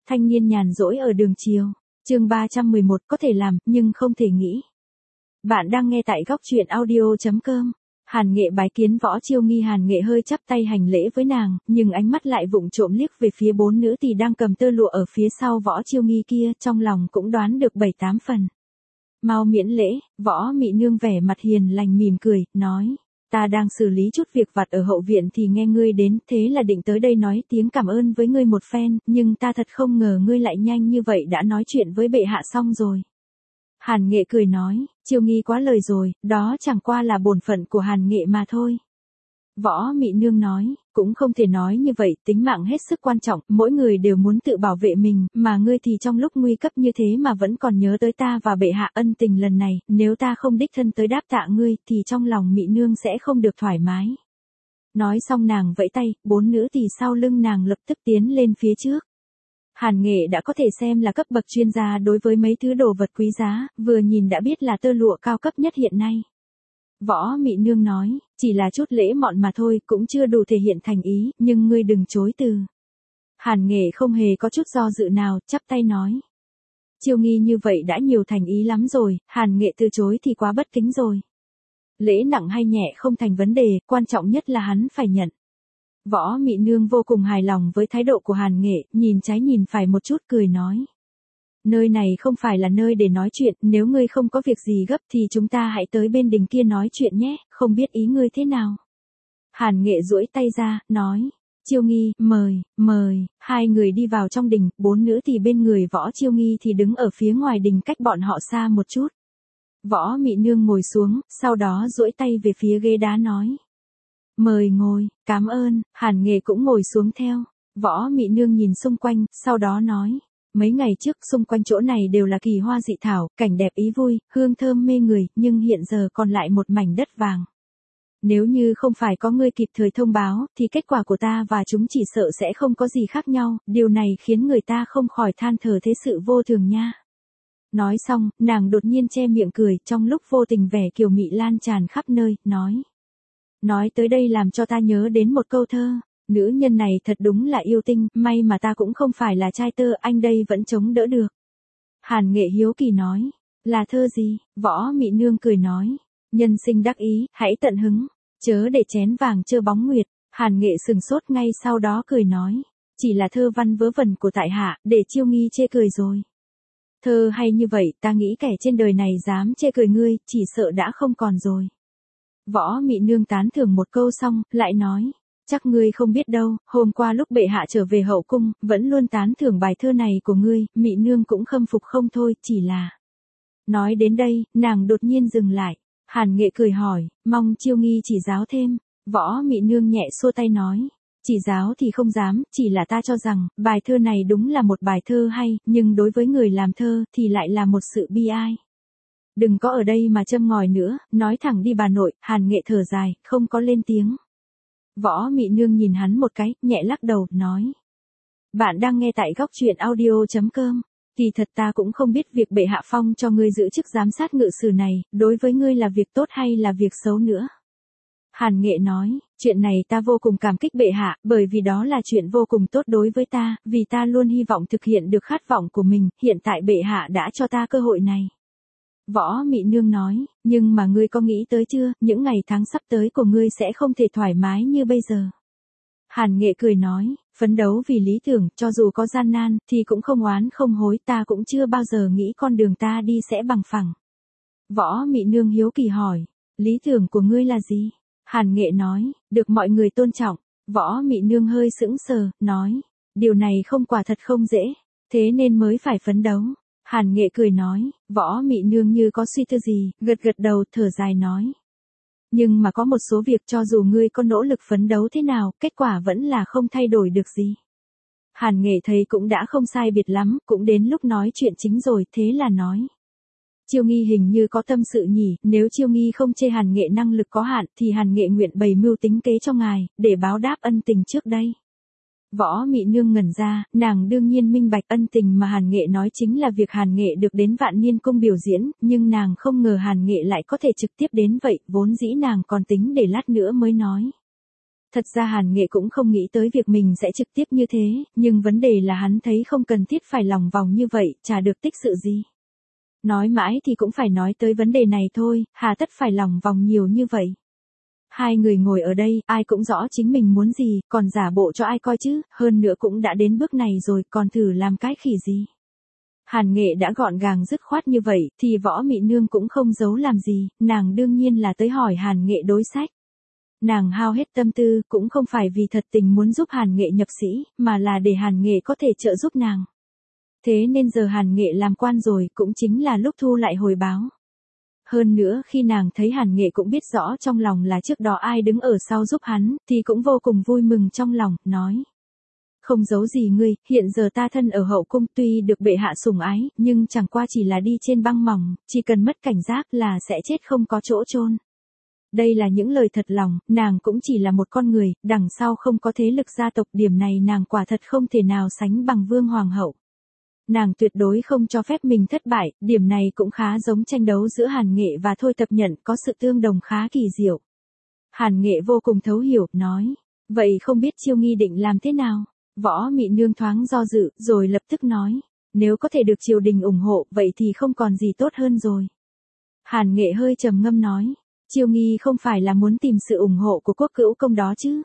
Thanh niên nhàn rỗi ở đường chiều. Chương 311 có thể làm, nhưng không thể nghĩ. Bạn đang nghe tại góc truyện audio.com. Hàn Nghệ bái kiến Võ Chiêu Nghi. Hàn Nghệ hơi chắp tay hành lễ với nàng, nhưng ánh mắt lại vụng trộm liếc về phía 4 nữ tỳ đang cầm tơ lụa ở phía sau Võ Chiêu Nghi kia, trong lòng cũng đoán được 7-8 phần. Mau miễn lễ. Võ Mị Nương vẻ mặt hiền lành mỉm cười, nói. Ta đang xử lý chút việc vặt ở hậu viện thì nghe ngươi đến, thế là định tới đây nói tiếng cảm ơn với ngươi một phen, nhưng ta thật không ngờ ngươi lại nhanh như vậy đã nói chuyện với bệ hạ xong rồi. Hàn Nghệ cười nói, Chiêu Nghi quá lời rồi, đó chẳng qua là bổn phận của Hàn Nghệ mà thôi. Võ Mị Nương nói, cũng không thể nói như vậy, tính mạng hết sức quan trọng, mỗi người đều muốn tự bảo vệ mình, mà ngươi thì trong lúc nguy cấp như thế mà vẫn còn nhớ tới ta và bệ hạ. Ân tình lần này, nếu ta không đích thân tới đáp tạ ngươi, thì trong lòng Mị Nương sẽ không được thoải mái. Nói xong nàng vẫy tay, 4 nữ tỳ sau lưng nàng lập tức tiến lên phía trước. Hàn Nghệ đã có thể xem là cấp bậc chuyên gia đối với mấy thứ đồ vật quý giá, vừa nhìn đã biết là tơ lụa cao cấp nhất hiện nay. Võ Mị Nương nói, chỉ là chút lễ mọn mà thôi, cũng chưa đủ thể hiện thành ý, nhưng ngươi đừng chối từ. Hàn Nghệ không hề có chút do dự nào, chắp tay nói. Chiêu Nghi như vậy đã nhiều thành ý lắm rồi, Hàn Nghệ từ chối thì quá bất kính rồi. Lễ nặng hay nhẹ không thành vấn đề, quan trọng nhất là hắn phải nhận. Võ Mị Nương vô cùng hài lòng với thái độ của Hàn Nghệ, nhìn trái nhìn phải một chút cười nói. Nơi này không phải là nơi để nói chuyện, nếu ngươi không có việc gì gấp thì chúng ta hãy tới bên đình kia nói chuyện nhé, không biết ý ngươi thế nào. Hàn Nghệ duỗi tay ra, nói, Chiêu Nghi, mời, hai người đi vào trong đình, 4 nữ thì bên người Võ Chiêu Nghi thì đứng ở phía ngoài đình cách bọn họ xa một chút. Võ Mị Nương ngồi xuống, sau đó duỗi tay về phía ghế đá nói. Mời ngồi, cảm ơn. Hàn Nghệ cũng ngồi xuống theo. Võ Mị Nương nhìn xung quanh, sau đó nói. Mấy ngày trước xung quanh chỗ này đều là kỳ hoa dị thảo, cảnh đẹp ý vui, hương thơm mê người, nhưng hiện giờ còn lại một mảnh đất vàng. Nếu như không phải có ngươi kịp thời thông báo, thì kết quả của ta và chúng chỉ sợ sẽ không có gì khác nhau, điều này khiến người ta không khỏi than thở thế sự vô thường nha. Nói xong, nàng đột nhiên che miệng cười, trong lúc vô tình vẻ kiều mị lan tràn khắp nơi, nói. Nói tới đây làm cho ta nhớ đến một câu thơ. Nữ nhân này thật đúng là yêu tinh, may mà ta cũng không phải là trai tơ, anh đây vẫn chống đỡ được. Hàn Nghệ hiếu kỳ nói, là thơ gì? Võ Mị Nương cười nói, nhân sinh đắc ý, hãy tận hứng, chớ để chén vàng trơ bóng nguyệt. Hàn Nghệ sừng sốt ngay sau đó cười nói, chỉ là thơ văn vớ vẩn của tại hạ, để Chiêu Nghi chê cười rồi. Thơ hay như vậy, ta nghĩ kẻ trên đời này dám chê cười ngươi, chỉ sợ đã không còn rồi. Võ Mị Nương tán thưởng một câu xong, lại nói. Chắc ngươi không biết đâu, hôm qua lúc bệ hạ trở về hậu cung, vẫn luôn tán thưởng bài thơ này của ngươi, Mị Nương cũng khâm phục không thôi, chỉ là. Nói đến đây, nàng đột nhiên dừng lại. Hàn Nghệ cười hỏi, mong Chiêu Nghi chỉ giáo thêm. Võ Mị Nương nhẹ xua tay nói. Chỉ giáo thì không dám, chỉ là ta cho rằng, bài thơ này đúng là một bài thơ hay, nhưng đối với người làm thơ, thì lại là một sự bi ai. Đừng có ở đây mà châm ngòi nữa, nói thẳng đi bà nội. Hàn Nghệ thở dài, không có lên tiếng. Võ Mị Nương nhìn hắn một cái, nhẹ lắc đầu, nói. Bạn đang nghe tại góc truyện audio.com. Kỳ thật ta cũng không biết việc bệ hạ phong cho ngươi giữ chức giám sát ngự sử này, đối với ngươi là việc tốt hay là việc xấu nữa. Hàn Nghệ nói, chuyện này ta vô cùng cảm kích bệ hạ, bởi vì đó là chuyện vô cùng tốt đối với ta, vì ta luôn hy vọng thực hiện được khát vọng của mình, hiện tại bệ hạ đã cho ta cơ hội này. Võ Mị Nương nói, nhưng mà ngươi có nghĩ tới chưa, những ngày tháng sắp tới của ngươi sẽ không thể thoải mái như bây giờ. Hàn Nghệ cười nói, phấn đấu vì lý tưởng, cho dù có gian nan, thì cũng không oán không hối, ta cũng chưa bao giờ nghĩ con đường ta đi sẽ bằng phẳng. Võ Mị Nương hiếu kỳ hỏi, lý tưởng của ngươi là gì? Hàn Nghệ nói, được mọi người tôn trọng. Võ Mị Nương hơi sững sờ, nói, điều này không quả thật không dễ, thế nên mới phải phấn đấu. Hàn Nghệ cười nói, Võ Mị Nương như có suy tư gì, gật gật đầu, thở dài nói. Nhưng mà có một số việc cho dù ngươi có nỗ lực phấn đấu thế nào, kết quả vẫn là không thay đổi được gì. Hàn Nghệ thấy cũng đã không sai biệt lắm, cũng đến lúc nói chuyện chính rồi, thế là nói. Chiêu Nghi hình như có tâm sự nhỉ, nếu Chiêu Nghi không chê Hàn Nghệ năng lực có hạn, thì Hàn Nghệ nguyện bày mưu tính kế cho ngài, để báo đáp ân tình trước đây. Võ Mị Nương ngẩn ra, nàng đương nhiên minh bạch ân tình mà Hàn Nghệ nói chính là việc Hàn Nghệ được đến Vạn Niên Cung biểu diễn, nhưng nàng không ngờ Hàn Nghệ lại có thể trực tiếp đến vậy, vốn dĩ nàng còn tính để lát nữa mới nói. Thật ra Hàn Nghệ cũng không nghĩ tới việc mình sẽ trực tiếp như thế, nhưng vấn đề là hắn thấy không cần thiết phải lòng vòng như vậy, chả được tích sự gì. Nói mãi thì cũng phải nói tới vấn đề này thôi, hà tất phải lòng vòng nhiều như vậy. Hai người ngồi ở đây, ai cũng rõ chính mình muốn gì, còn giả bộ cho ai coi chứ, hơn nữa cũng đã đến bước này rồi, còn thử làm cái khỉ gì. Hàn Nghệ đã gọn gàng dứt khoát như vậy, thì Võ Mị Nương cũng không giấu làm gì, nàng đương nhiên là tới hỏi Hàn Nghệ đối sách. Nàng hao hết tâm tư, cũng không phải vì thật tình muốn giúp Hàn Nghệ nhập sĩ, mà là để Hàn Nghệ có thể trợ giúp nàng. Thế nên giờ Hàn Nghệ làm quan rồi, cũng chính là lúc thu lại hồi báo. Hơn nữa khi nàng thấy Hàn Nghệ cũng biết rõ trong lòng là trước đó ai đứng ở sau giúp hắn, thì cũng vô cùng vui mừng trong lòng, nói. Không giấu gì ngươi, hiện giờ ta thân ở hậu cung tuy được bệ hạ sủng ái, nhưng chẳng qua chỉ là đi trên băng mỏng, chỉ cần mất cảnh giác là sẽ chết không có chỗ chôn. Đây là những lời thật lòng, nàng cũng chỉ là một con người, đằng sau không có thế lực gia tộc, điểm này nàng quả thật không thể nào sánh bằng vương hoàng hậu. Nàng tuyệt đối không cho phép mình thất bại, điểm này cũng khá giống tranh đấu giữa Hàn Nghệ và Thôi Tập Nhận, có sự tương đồng khá kỳ diệu. Hàn Nghệ vô cùng thấu hiểu, nói, vậy không biết Chiêu Nghi định làm thế nào? Võ Mị Nương thoáng do dự, rồi lập tức nói, nếu có thể được triều đình ủng hộ, vậy thì không còn gì tốt hơn rồi. Hàn Nghệ hơi trầm ngâm nói, Chiêu Nghi không phải là muốn tìm sự ủng hộ của quốc cữu công đó chứ?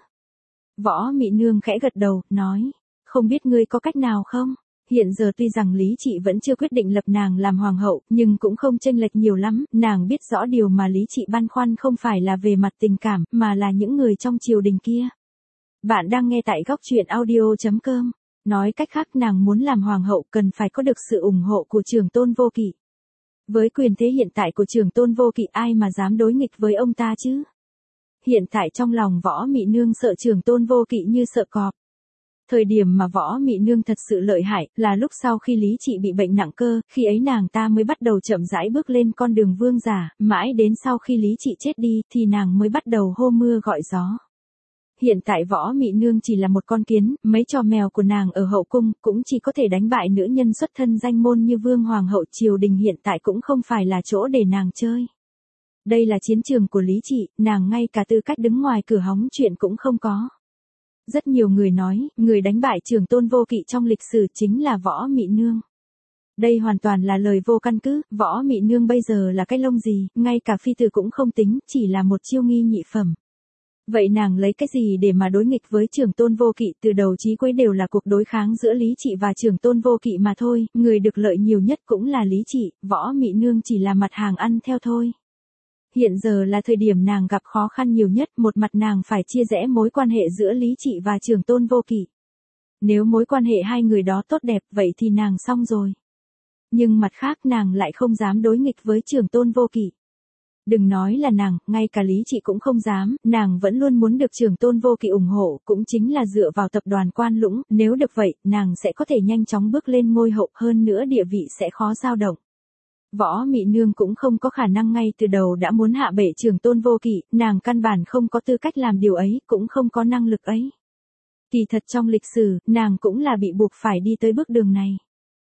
Võ Mị Nương khẽ gật đầu, nói, không biết ngươi có cách nào không? Hiện giờ tuy rằng Lý Trị vẫn chưa quyết định lập nàng làm hoàng hậu, nhưng cũng không chênh lệch nhiều lắm, nàng biết rõ điều mà Lý Trị băn khoăn không phải là về mặt tình cảm, mà là những người trong triều đình kia. Bạn đang nghe tại góc truyện audio.com. Nói cách khác, nàng muốn làm hoàng hậu cần phải có được sự ủng hộ của Trường Tôn Vô Kỵ. Với quyền thế hiện tại của Trường Tôn Vô Kỵ, ai mà dám đối nghịch với ông ta chứ? Hiện tại trong lòng Võ Mị Nương sợ Trường Tôn Vô Kỵ như sợ cọp. Thời điểm mà Võ Mị Nương thật sự lợi hại, là lúc sau khi Lý Trị bị bệnh nặng cơ, khi ấy nàng ta mới bắt đầu chậm rãi bước lên con đường vương giả, mãi đến sau khi Lý Trị chết đi, thì nàng mới bắt đầu hô mưa gọi gió. Hiện tại Võ Mị Nương chỉ là một con kiến, mấy trò mèo của nàng ở hậu cung, cũng chỉ có thể đánh bại nữ nhân xuất thân danh môn như vương hoàng hậu. Triều đình hiện tại cũng không phải là chỗ để nàng chơi. Đây là chiến trường của Lý Trị, nàng ngay cả tư cách đứng ngoài cửa hóng chuyện cũng không có. Rất nhiều người nói, người đánh bại Trường Tôn Vô Kỵ trong lịch sử chính là Võ Mị Nương. Đây hoàn toàn là lời vô căn cứ, Võ Mị Nương bây giờ là cái lông gì, ngay cả phi tử cũng không tính, chỉ là một Chiêu Nghi nhị phẩm. Vậy nàng lấy cái gì để mà đối nghịch với Trường Tôn Vô Kỵ? Từ đầu chí cuối đều là cuộc đối kháng giữa Lý Trị và Trường Tôn Vô Kỵ mà thôi, người được lợi nhiều nhất cũng là Lý Trị, Võ Mị Nương chỉ là mặt hàng ăn theo thôi. Hiện giờ là thời điểm nàng gặp khó khăn nhiều nhất, một mặt nàng phải chia rẽ mối quan hệ giữa Lý Trị và Trường Tôn Vô Kỵ. Nếu mối quan hệ hai người đó tốt đẹp, vậy thì nàng xong rồi. Nhưng mặt khác nàng lại không dám đối nghịch với Trường Tôn Vô Kỵ. Đừng nói là nàng, ngay cả Lý Trị cũng không dám, nàng vẫn luôn muốn được Trường Tôn Vô Kỵ ủng hộ, cũng chính là dựa vào tập đoàn Quan Lũng, nếu được vậy, nàng sẽ có thể nhanh chóng bước lên ngôi hậu, hơn nữa địa vị sẽ khó dao động. Võ Mị Nương cũng không có khả năng ngay từ đầu đã muốn hạ bệ Trường Tôn Vô Kỵ, nàng căn bản không có tư cách làm điều ấy, cũng không có năng lực ấy. Kỳ thật trong lịch sử, nàng cũng là bị buộc phải đi tới bước đường này.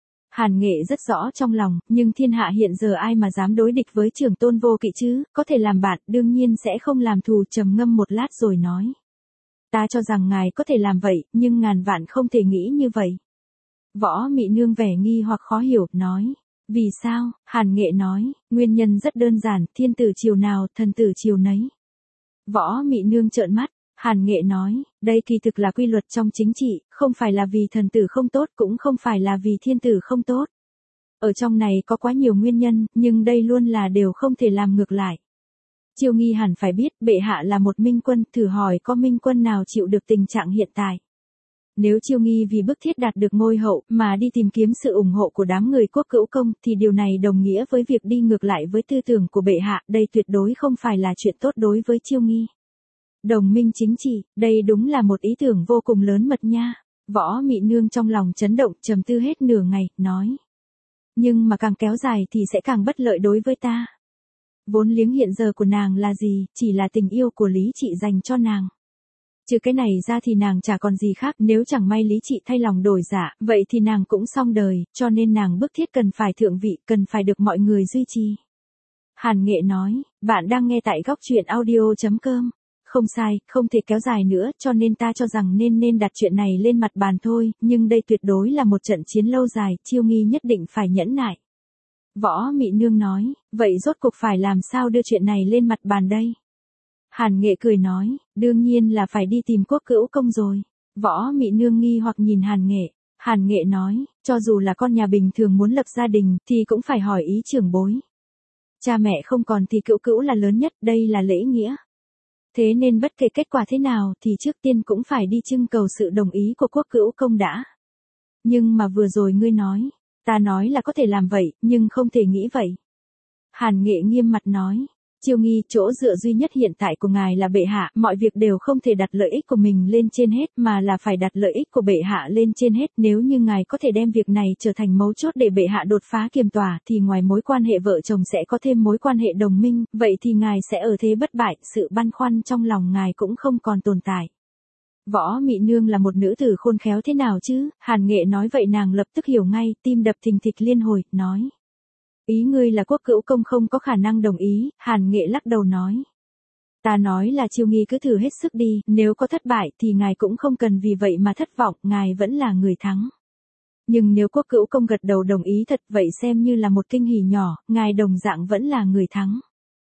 Hàn Nghệ rất rõ trong lòng, nhưng thiên hạ hiện giờ ai mà dám đối địch với Trường Tôn Vô Kỵ chứ, có thể làm bạn, đương nhiên sẽ không làm thù. Trầm ngâm một lát rồi nói. Ta cho rằng ngài có thể làm vậy, nhưng ngàn vạn không thể nghĩ như vậy. Võ Mị Nương vẻ nghi hoặc khó hiểu, nói. Vì sao? Hàn Nghệ nói, nguyên nhân rất đơn giản, thiên tử triều nào, thần tử triều nấy. Võ Mị Nương trợn mắt, Hàn Nghệ nói, đây kỳ thực là quy luật trong chính trị, không phải là vì thần tử không tốt, cũng không phải là vì thiên tử không tốt. Ở trong này có quá nhiều nguyên nhân, nhưng đây luôn là đều không thể làm ngược lại. Chiêu Nghi hẳn phải biết, bệ hạ là một minh quân, thử hỏi có minh quân nào chịu được tình trạng hiện tại. Nếu Chiêu Nghi vì bức thiết đạt được ngôi hậu mà đi tìm kiếm sự ủng hộ của đám người quốc cữu công, thì điều này đồng nghĩa với việc đi ngược lại với tư tưởng của bệ hạ, đây tuyệt đối không phải là chuyện tốt đối với Chiêu Nghi. Đồng minh chính trị, đây đúng là một ý tưởng vô cùng lớn mật nha. Võ Mị Nương trong lòng chấn động, trầm tư hết nửa ngày, nói. Nhưng mà càng kéo dài thì sẽ càng bất lợi đối với ta. Vốn liếng hiện giờ của nàng là gì, chỉ là tình yêu của Lý Trị dành cho nàng. Trừ cái này ra thì nàng chả còn gì khác, nếu chẳng may Lý Trị thay lòng đổi dạ, vậy thì nàng cũng xong đời, cho nên nàng bức thiết cần phải thượng vị, cần phải được mọi người duy trì. Hàn Nghệ nói, bạn đang nghe tại góc truyện audio.com. không sai, không thể kéo dài nữa, cho nên ta cho rằng nên đặt chuyện này lên mặt bàn thôi, nhưng đây tuyệt đối là một trận chiến lâu dài, Chiêu Nghi nhất định phải nhẫn nại. Võ Mị Nương nói, vậy rốt cuộc phải làm sao đưa chuyện này lên mặt bàn đây? Hàn Nghệ cười nói, đương nhiên là phải đi tìm Quốc Cữu Công rồi. Võ Mị Nương nghi hoặc nhìn Hàn Nghệ. Hàn Nghệ nói, cho dù là con nhà bình thường muốn lập gia đình thì cũng phải hỏi ý trưởng bối. Cha mẹ không còn thì Cữu Cữu là lớn nhất, đây là lễ nghĩa. Thế nên bất kể kết quả thế nào thì trước tiên cũng phải đi trưng cầu sự đồng ý của Quốc Cữu Công đã. Nhưng mà vừa rồi ngươi nói, ta nói là có thể làm vậy, nhưng không thể nghĩ vậy. Hàn Nghệ nghiêm mặt nói, Chiêu Nghi, chỗ dựa duy nhất hiện tại của ngài là bệ hạ, mọi việc đều không thể đặt lợi ích của mình lên trên hết mà là phải đặt lợi ích của bệ hạ lên trên hết. Nếu như ngài có thể đem việc này trở thành mấu chốt để bệ hạ đột phá kiềm tỏa thì ngoài mối quan hệ vợ chồng sẽ có thêm mối quan hệ đồng minh, vậy thì ngài sẽ ở thế bất bại, sự băn khoăn trong lòng ngài cũng không còn tồn tại. Võ Mị Nương là một nữ tử khôn khéo thế nào chứ? Hàn Nghệ nói vậy nàng lập tức hiểu ngay, tim đập thình thịch liên hồi, nói. Ý ngươi là Quốc Cữu Công không có khả năng đồng ý, Hàn Nghệ lắc đầu nói. Ta nói là Chiêu Nghi cứ thử hết sức đi, nếu có thất bại thì ngài cũng không cần vì vậy mà thất vọng, ngài vẫn là người thắng. Nhưng nếu Quốc Cữu Công gật đầu đồng ý thật vậy xem như là một kinh hỉ nhỏ, ngài đồng dạng vẫn là người thắng.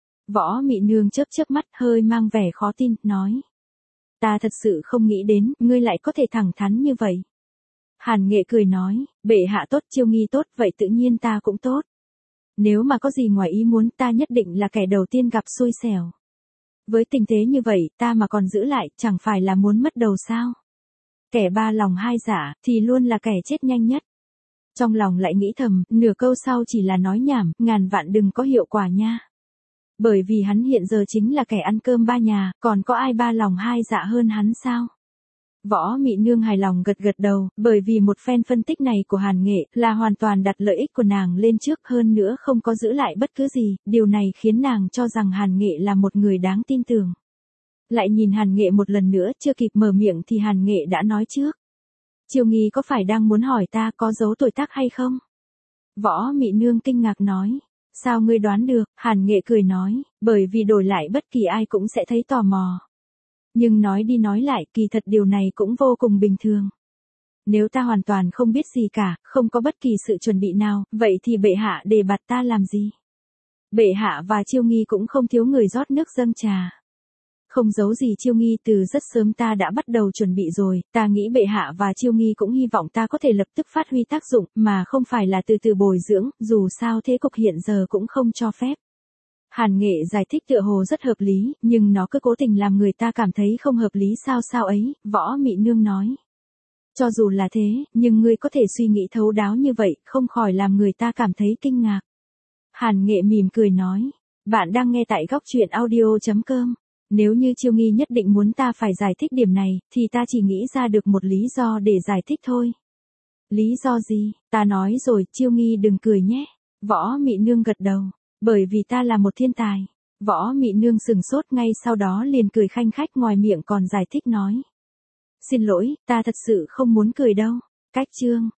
Võ Mị Nương chớp mắt hơi mang vẻ khó tin, nói. Ta thật sự không nghĩ đến, ngươi lại có thể thẳng thắn như vậy. Hàn Nghệ cười nói, bệ hạ tốt, Chiêu Nghi tốt, vậy tự nhiên ta cũng tốt. Nếu mà có gì ngoài ý muốn ta nhất định là kẻ đầu tiên gặp xui xẻo. Với tình thế như vậy ta mà còn giữ lại chẳng phải là muốn mất đầu sao. Kẻ ba lòng hai dạ thì luôn là kẻ chết nhanh nhất. Trong lòng lại nghĩ thầm, nửa câu sau chỉ là nói nhảm, ngàn vạn đừng có hiệu quả nha. Bởi vì hắn hiện giờ chính là kẻ ăn cơm ba nhà, còn có ai ba lòng hai dạ hơn hắn sao? Võ Mị Nương hài lòng gật đầu, bởi vì một phen phân tích này của Hàn Nghệ là hoàn toàn đặt lợi ích của nàng lên trước hơn nữa không có giữ lại bất cứ gì, điều này khiến nàng cho rằng Hàn Nghệ là một người đáng tin tưởng. Lại nhìn Hàn Nghệ một lần nữa, chưa kịp mở miệng thì Hàn Nghệ đã nói trước. Chiêu Nghi có phải đang muốn hỏi ta có giấu tuổi tác hay không? Võ Mị Nương kinh ngạc nói. Sao ngươi đoán được? Hàn Nghệ cười nói, bởi vì đổi lại bất kỳ ai cũng sẽ thấy tò mò. Nhưng nói đi nói lại, kỳ thật điều này cũng vô cùng bình thường. Nếu ta hoàn toàn không biết gì cả, không có bất kỳ sự chuẩn bị nào, vậy thì bệ hạ đề bạt ta làm gì? Bệ hạ và Chiêu Nghi cũng không thiếu người rót nước dâng trà. Không giấu gì Chiêu Nghi, từ rất sớm ta đã bắt đầu chuẩn bị rồi, ta nghĩ bệ hạ và Chiêu Nghi cũng hy vọng ta có thể lập tức phát huy tác dụng, mà không phải là từ từ bồi dưỡng, dù sao thế cục hiện giờ cũng không cho phép. Hàn Nghệ giải thích tựa hồ rất hợp lý, nhưng nó cứ cố tình làm người ta cảm thấy không hợp lý sao ấy, Võ Mị Nương nói. Cho dù là thế, nhưng ngươi có thể suy nghĩ thấu đáo như vậy, không khỏi làm người ta cảm thấy kinh ngạc. Hàn Nghệ mỉm cười nói, bạn đang nghe tại góc truyện audio.com. Nếu như Chiêu Nghi nhất định muốn ta phải giải thích điểm này, thì ta chỉ nghĩ ra được một lý do để giải thích thôi. Lý do gì? Ta nói rồi, Chiêu Nghi đừng cười nhé. Võ Mị Nương gật đầu. Bởi vì ta là một thiên tài. Võ Mị Nương sừng sốt ngay sau đó liền cười khanh khách ngoài miệng còn giải thích nói. Xin lỗi, ta thật sự không muốn cười đâu. Cách chương.